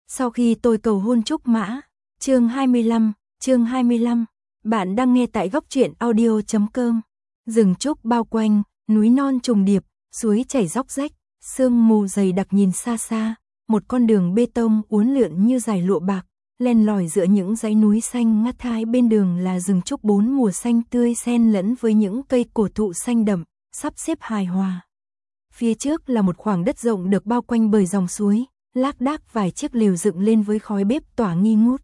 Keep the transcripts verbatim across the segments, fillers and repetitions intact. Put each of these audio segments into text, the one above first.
Sau khi tôi cầu hôn Trúc Mã, chương hai mươi lăm, chương hai mươi lăm, bạn đang nghe tại góc truyện audio chấm com. Rừng trúc bao quanh, núi non trùng điệp, suối chảy róc rách, sương mù dày đặc nhìn xa xa, một con đường bê tông uốn lượn như dải lụa bạc, len lỏi giữa những dãy núi xanh ngắt, hai bên đường là rừng trúc bốn mùa xanh tươi xen lẫn với những cây cổ thụ xanh đậm, sắp xếp hài hòa. Phía trước là một khoảng đất rộng được bao quanh bởi dòng suối, lác đác vài chiếc lều dựng lên với khói bếp tỏa nghi ngút.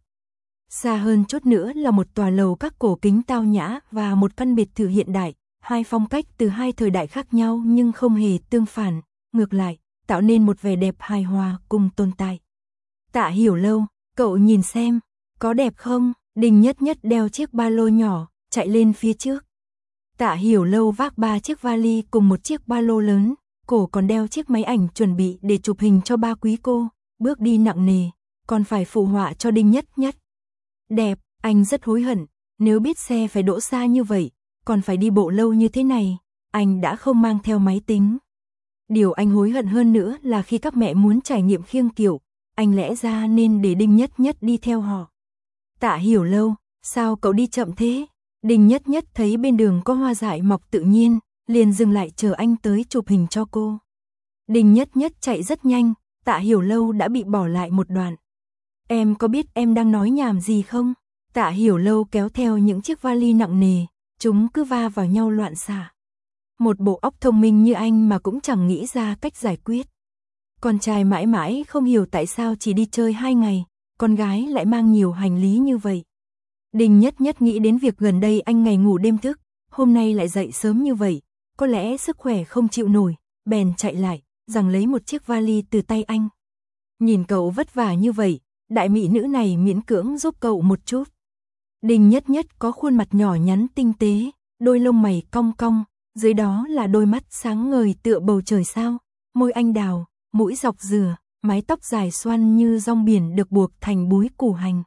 Xa hơn chút nữa là một tòa lầu các cổ kính tao nhã và một căn biệt thự hiện đại, hai phong cách từ hai thời đại khác nhau nhưng không hề tương phản, ngược lại, tạo nên một vẻ đẹp hài hòa cùng tồn tại. Tạ Hiểu Lâu, cậu nhìn xem, có đẹp không? Đinh Nhất Nhất đeo chiếc ba lô nhỏ, chạy lên phía trước. Tạ Hiểu Lâu vác ba chiếc vali cùng một chiếc ba lô lớn, cổ còn đeo chiếc máy ảnh chuẩn bị để chụp hình cho ba quý cô, bước đi nặng nề, còn phải phụ họa cho Đinh Nhất Nhất. Đẹp, anh rất hối hận, nếu biết xe phải đỗ xa như vậy, còn phải đi bộ lâu như thế này, anh đã không mang theo máy tính. Điều anh hối hận hơn nữa là khi các mẹ muốn trải nghiệm khiêng kiệu, anh lẽ ra nên để Đinh Nhất Nhất đi theo họ. Tạ Hiểu Lâu, sao cậu đi chậm thế? Đinh Nhất Nhất thấy bên đường có hoa dại mọc tự nhiên, liền dừng lại chờ anh tới chụp hình cho cô. Đinh Nhất Nhất chạy rất nhanh, Tạ Hiểu Lâu đã bị bỏ lại một đoạn. Em có biết em đang nói nhảm gì không? Tạ Hiểu Lâu kéo theo những chiếc vali nặng nề, chúng cứ va vào nhau loạn xạ. Một bộ óc thông minh như anh mà cũng chẳng nghĩ ra cách giải quyết. Con trai mãi mãi không hiểu tại sao chỉ đi chơi hai ngày, con gái lại mang nhiều hành lý như vậy. Đinh Nhất Nhất nghĩ đến việc gần đây anh ngày ngủ đêm thức, hôm nay lại dậy sớm như vậy, có lẽ sức khỏe không chịu nổi, bèn chạy lại, giằng lấy một chiếc vali từ tay anh. Nhìn cậu vất vả như vậy, đại mỹ nữ này miễn cưỡng giúp cậu một chút. Đinh Nhất Nhất có khuôn mặt nhỏ nhắn tinh tế, đôi lông mày cong cong, dưới đó là đôi mắt sáng ngời tựa bầu trời sao, môi anh đào, mũi dọc dừa, mái tóc dài xoăn như rong biển được buộc thành búi củ hành.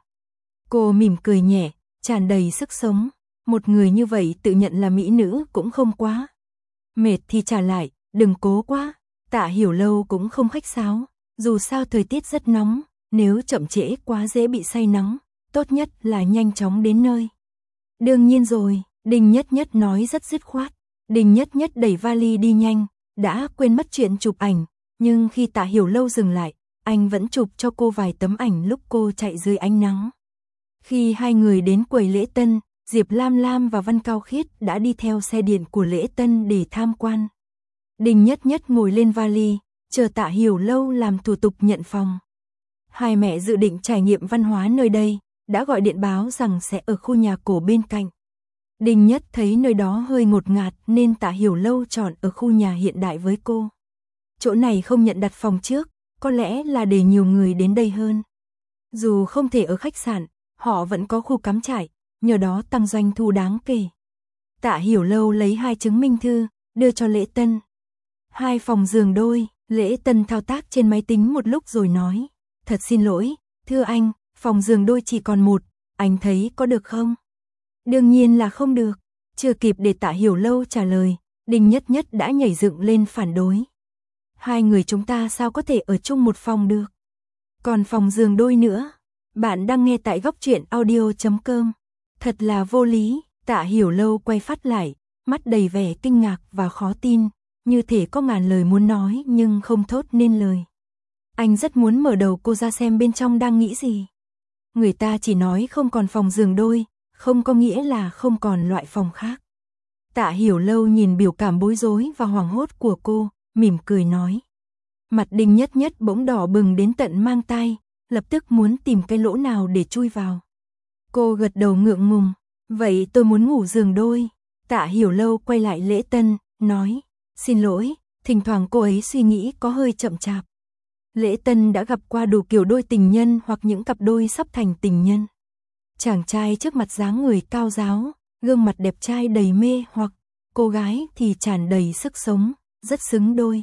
Cô mỉm cười nhẹ, tràn đầy sức sống, một người như vậy tự nhận là mỹ nữ cũng không quá. Mệt thì trả lại, đừng cố quá. Tạ Hiểu Lâu cũng không khách sáo, dù sao thời tiết rất nóng, nếu chậm trễ quá dễ bị say nắng, tốt nhất là nhanh chóng đến nơi. Đương nhiên rồi, Đinh Nhất Nhất nói rất dứt khoát. Đinh Nhất Nhất đẩy vali đi nhanh, đã quên mất chuyện chụp ảnh, nhưng khi Tạ Hiểu Lâu dừng lại, anh vẫn chụp cho cô vài tấm ảnh lúc cô chạy dưới ánh nắng. Khi hai người đến quầy lễ tân, Diệp Lam Lam và Văn Cao Khiết đã đi theo xe điện của lễ tân để tham quan. Đinh Nhất Nhất ngồi lên vali, chờ Tạ Hiểu Lâu làm thủ tục nhận phòng. Hai mẹ dự định trải nghiệm văn hóa nơi đây, đã gọi điện báo rằng sẽ ở khu nhà cổ bên cạnh. Đinh Nhất thấy nơi đó hơi ngột ngạt nên Tạ Hiểu Lâu chọn ở khu nhà hiện đại với cô. Chỗ này không nhận đặt phòng trước, có lẽ là để nhiều người đến đây hơn. Dù không thể ở khách sạn, họ vẫn có khu cắm trại, nhờ đó tăng doanh thu đáng kể. Tạ Hiểu Lâu lấy hai chứng minh thư, đưa cho lễ tân. Hai phòng giường đôi, lễ tân thao tác trên máy tính một lúc rồi nói. Thật xin lỗi, thưa anh, phòng giường đôi chỉ còn một, anh thấy có được không? Đương nhiên là không được. Chưa kịp để Tạ Hiểu Lâu trả lời, Đinh Nhất Nhất đã nhảy dựng lên phản đối. Hai người chúng ta sao có thể ở chung một phòng được? Còn phòng giường đôi nữa. Bạn đang nghe tại góc truyện audio chấm com. Thật là vô lý. Tạ Hiểu Lâu quay phát lại, mắt đầy vẻ kinh ngạc và khó tin, như thể có ngàn lời muốn nói nhưng không thốt nên lời. Anh rất muốn mở đầu cô ra xem bên trong đang nghĩ gì. Người ta chỉ nói không còn phòng giường đôi, không có nghĩa là không còn loại phòng khác. Tạ Hiểu Lâu nhìn biểu cảm bối rối và hoảng hốt của cô, mỉm cười nói. Mặt Đinh Nhất Nhất bỗng đỏ bừng đến tận mang tai, lập tức muốn tìm cái lỗ nào để chui vào. Cô gật đầu ngượng ngùng, vậy tôi muốn ngủ giường đôi. Tạ Hiểu Lâu quay lại lễ tân, nói, xin lỗi, thỉnh thoảng cô ấy suy nghĩ có hơi chậm chạp. Lễ tân đã gặp qua đủ kiểu đôi tình nhân hoặc những cặp đôi sắp thành tình nhân. Chàng trai trước mặt dáng người cao ráo, gương mặt đẹp trai đầy mê hoặc, cô gái thì tràn đầy sức sống, rất xứng đôi.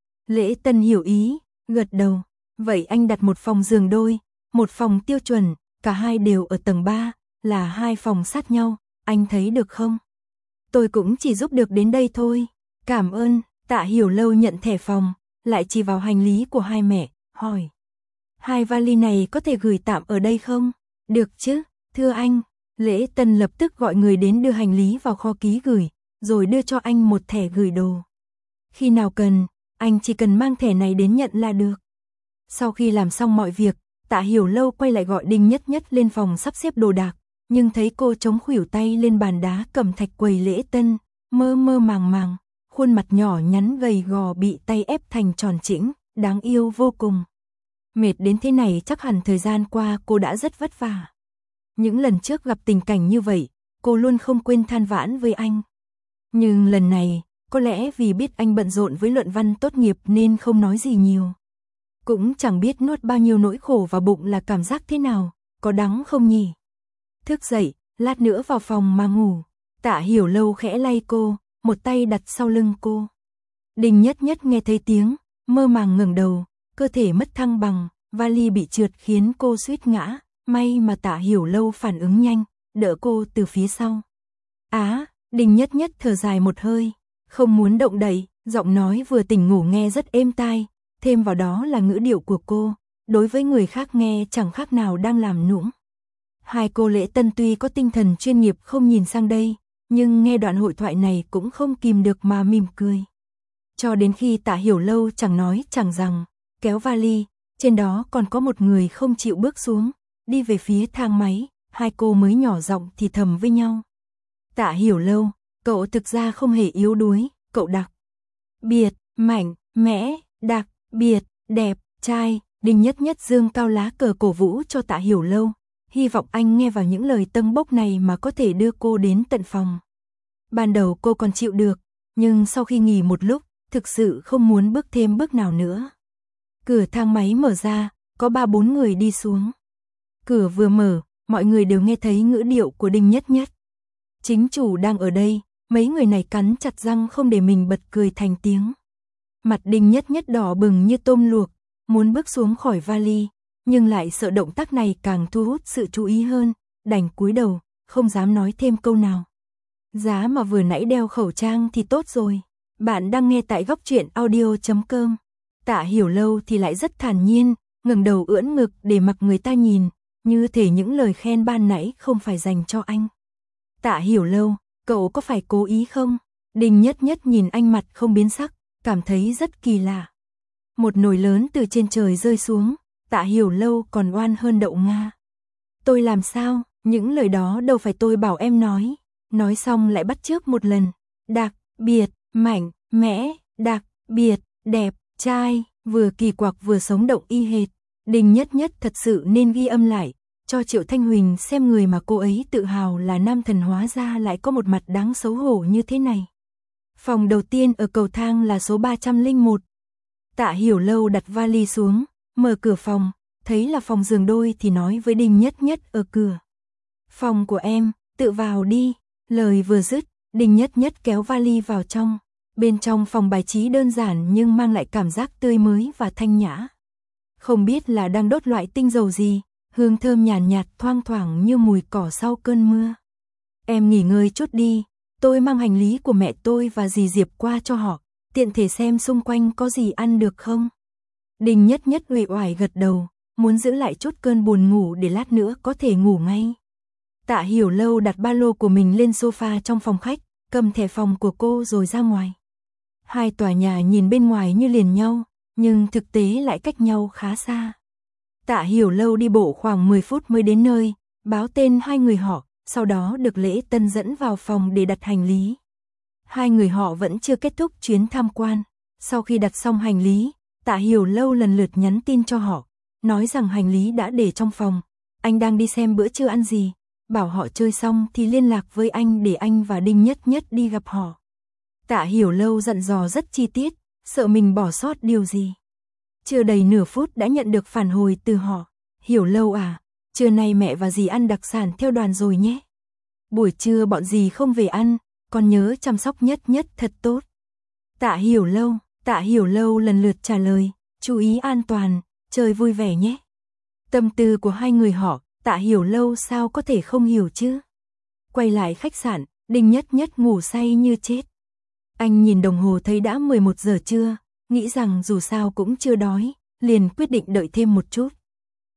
Lễ tân hiểu ý, gật đầu, vậy anh đặt một phòng giường đôi, một phòng tiêu chuẩn, cả hai đều ở tầng ba, là hai phòng sát nhau, anh thấy được không? Tôi cũng chỉ giúp được đến đây thôi, cảm ơn. Tạ Hiểu Lâu nhận thẻ phòng, lại chỉ vào hành lý của hai mẹ, hỏi. Hai vali này có thể gửi tạm ở đây không? Được chứ, thưa anh. Lễ Tân lập tức gọi người đến đưa hành lý vào kho ký gửi, rồi đưa cho anh một thẻ gửi đồ. Khi nào cần, anh chỉ cần mang thẻ này đến nhận là được. Sau khi làm xong mọi việc, Tạ Hiểu Lâu quay lại gọi Đinh Nhất Nhất lên phòng sắp xếp đồ đạc, nhưng thấy cô chống khuỷu tay lên bàn đá cẩm thạch quầy Lễ Tân, mơ mơ màng màng, khuôn mặt nhỏ nhắn gầy gò bị tay ép thành tròn chỉnh, đáng yêu vô cùng. Mệt đến thế này chắc hẳn thời gian qua cô đã rất vất vả. Những lần trước gặp tình cảnh như vậy, cô luôn không quên than vãn với anh. Nhưng lần này, có lẽ vì biết anh bận rộn với luận văn tốt nghiệp nên không nói gì nhiều. Cũng chẳng biết nuốt bao nhiêu nỗi khổ vào bụng là cảm giác thế nào, có đắng không nhỉ? Thức dậy, lát nữa vào phòng mà ngủ. Tạ Hiểu Lâu khẽ lay cô, một tay đặt sau lưng cô. Đinh Nhất Nhất nghe thấy tiếng, mơ màng ngẩng đầu, cơ thể mất thăng bằng, vali bị trượt khiến cô suýt ngã. May mà Tạ Hiểu Lâu phản ứng nhanh, đỡ cô từ phía sau. Á, Đinh Nhất Nhất thở dài một hơi, không muốn động đậy, giọng nói vừa tỉnh ngủ nghe rất êm tai, thêm vào đó là ngữ điệu của cô, đối với người khác nghe chẳng khác nào đang làm nũng. Hai cô Lễ Tân tuy có tinh thần chuyên nghiệp không nhìn sang đây, nhưng nghe đoạn hội thoại này cũng không kìm được mà mỉm cười. Cho đến khi Tạ Hiểu Lâu chẳng nói chẳng rằng, kéo vali, trên đó còn có một người không chịu bước xuống, đi về phía thang máy, hai cô mới nhỏ giọng thì thầm với nhau. Tạ Hiểu Lâu, cậu thực ra không hề yếu đuối, cậu đặc biệt, mạnh, mẽ, đặc biệt, đẹp, trai. Đinh Nhất Nhất dương cao lá cờ cổ vũ cho Tạ Hiểu Lâu, hy vọng anh nghe vào những lời tâng bốc này mà có thể đưa cô đến tận phòng. Ban đầu cô còn chịu được, nhưng sau khi nghỉ một lúc, thực sự không muốn bước thêm bước nào nữa. Cửa thang máy mở ra, có ba bốn người đi xuống. Cửa vừa mở, mọi người đều nghe thấy ngữ điệu của Đinh Nhất Nhất. Chính chủ đang ở đây, mấy người này cắn chặt răng không để mình bật cười thành tiếng. Mặt Đinh Nhất Nhất đỏ bừng như tôm luộc, muốn bước xuống khỏi vali, nhưng lại sợ động tác này càng thu hút sự chú ý hơn, đành cúi đầu, không dám nói thêm câu nào. Giá mà vừa nãy đeo khẩu trang thì tốt rồi. Bạn đang nghe tại góc truyện audio chấm com. Tạ Hiểu Lâu thì lại rất thản nhiên, ngẩng đầu ưỡn ngực để mặc người ta nhìn, như thể những lời khen ban nãy không phải dành cho anh. Tạ Hiểu Lâu, cậu có phải cố ý không? Đinh Nhất Nhất nhìn anh mặt không biến sắc, cảm thấy rất kỳ lạ. Một nồi lớn từ trên trời rơi xuống, Tạ Hiểu Lâu còn oan hơn đậu Nga. Tôi làm sao? Những lời đó đâu phải tôi bảo em nói. Nói xong lại bắt chước một lần. Đặc biệt, mạnh, mẽ, đặc biệt, đẹp, trai, vừa kỳ quặc vừa sống động y hệt. Đinh Nhất Nhất thật sự nên ghi âm lại, cho Triệu Thanh Huỳnh xem người mà cô ấy tự hào là nam thần hóa ra lại có một mặt đáng xấu hổ như thế này. Phòng đầu tiên ở cầu thang là số ba trăm lẻ một. Tạ Hiểu Lâu đặt vali xuống, mở cửa phòng, thấy là phòng giường đôi thì nói với Đinh Nhất Nhất ở cửa. Phòng của em, tự vào đi. Lời vừa dứt, Đinh Nhất Nhất kéo vali vào trong. Bên trong phòng bài trí đơn giản nhưng mang lại cảm giác tươi mới và thanh nhã. Không biết là đang đốt loại tinh dầu gì, hương thơm nhàn nhạt, nhạt thoang thoảng như mùi cỏ sau cơn mưa. Em nghỉ ngơi chút đi, tôi mang hành lý của mẹ tôi và dì Diệp qua cho họ, tiện thể xem xung quanh có gì ăn được không. Đinh Nhất Nhất uể oải gật đầu, muốn giữ lại chút cơn buồn ngủ để lát nữa có thể ngủ ngay. Tạ Hiểu Lâu đặt ba lô của mình lên sofa trong phòng khách, cầm thẻ phòng của cô rồi ra ngoài. Hai tòa nhà nhìn bên ngoài như liền nhau, nhưng thực tế lại cách nhau khá xa. Tạ Hiểu Lâu đi bộ khoảng mười phút mới đến nơi, báo tên hai người họ, sau đó được Lễ Tân dẫn vào phòng để đặt hành lý. Hai người họ vẫn chưa kết thúc chuyến tham quan. Sau khi đặt xong hành lý, Tạ Hiểu Lâu lần lượt nhắn tin cho họ, nói rằng hành lý đã để trong phòng, anh đang đi xem bữa trưa ăn gì, bảo họ chơi xong thì liên lạc với anh để anh và Đinh Nhất Nhất đi gặp họ. Tạ Hiểu Lâu dặn dò rất chi tiết, sợ mình bỏ sót điều gì. Chưa đầy nửa phút đã nhận được phản hồi từ họ. Hiểu Lâu à, trưa nay mẹ và dì ăn đặc sản theo đoàn rồi nhé. Buổi trưa bọn dì không về ăn, con nhớ chăm sóc Nhất Nhất thật tốt. Tạ Hiểu Lâu, Tạ Hiểu Lâu lần lượt trả lời, chú ý an toàn, chơi vui vẻ nhé. Tâm tư của hai người họ, Tạ Hiểu Lâu sao có thể không hiểu chứ. Quay lại khách sạn, Đinh Nhất Nhất ngủ say như chết. Anh nhìn đồng hồ thấy đã mười một giờ trưa, nghĩ rằng dù sao cũng chưa đói, liền quyết định đợi thêm một chút.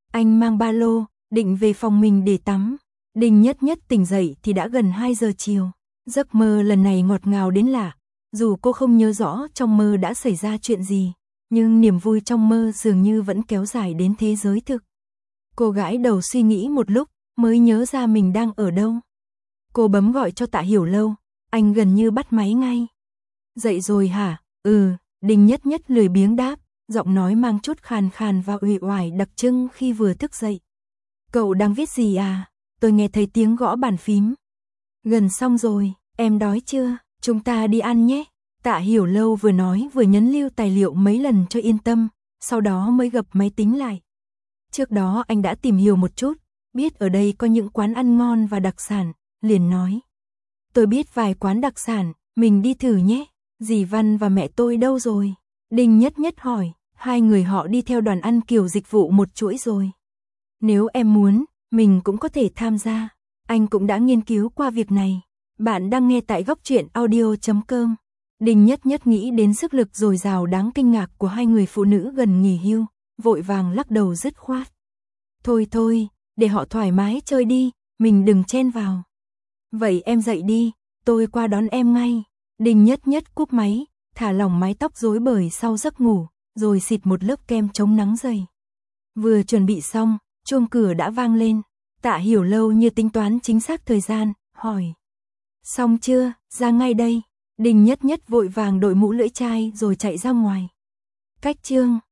Anh mang ba lô, định về phòng mình để tắm. Đinh Nhất Nhất tỉnh dậy thì đã gần hai giờ chiều. Giấc mơ lần này ngọt ngào đến lạ. Dù cô không nhớ rõ trong mơ đã xảy ra chuyện gì, nhưng niềm vui trong mơ dường như vẫn kéo dài đến thế giới thực. Cô gãi đầu suy nghĩ một lúc, mới nhớ ra mình đang ở đâu. Cô bấm gọi cho Tạ Hiểu Lâu, anh gần như bắt máy ngay. Dậy rồi hả? Ừ, Đinh Nhất Nhất lười biếng đáp, giọng nói mang chút khàn khàn và uể oải đặc trưng khi vừa thức dậy. Cậu đang viết gì à? Tôi nghe thấy tiếng gõ bàn phím. Gần xong rồi, em đói chưa? Chúng ta đi ăn nhé. Tạ Hiểu Lâu vừa nói vừa nhấn lưu tài liệu mấy lần cho yên tâm, sau đó mới gập máy tính lại. Trước đó anh đã tìm hiểu một chút, biết ở đây có những quán ăn ngon và đặc sản, liền nói. Tôi biết vài quán đặc sản, mình đi thử nhé. Dì Văn và mẹ tôi đâu rồi? Đinh Nhất Nhất hỏi, hai người họ đi theo đoàn ăn kiểu dịch vụ một chuỗi rồi. Nếu em muốn, mình cũng có thể tham gia. Anh cũng đã nghiên cứu qua việc này. Bạn đang nghe tại góc truyện audio chấm com. Đinh Nhất Nhất nghĩ đến sức lực dồi dào đáng kinh ngạc của hai người phụ nữ gần nghỉ hưu, vội vàng lắc đầu dứt khoát. Thôi thôi, để họ thoải mái chơi đi, mình đừng chen vào. Vậy em dậy đi, tôi qua đón em ngay. Đinh Nhất Nhất cúp máy, thả lỏng mái tóc rối bời sau giấc ngủ, rồi xịt một lớp kem chống nắng dày. Vừa chuẩn bị xong, chuông cửa đã vang lên. Tạ Hiểu Lâu như tính toán chính xác thời gian, hỏi. Xong chưa, ra ngay đây. Đinh Nhất Nhất vội vàng đội mũ lưỡi chai rồi chạy ra ngoài. Cách chương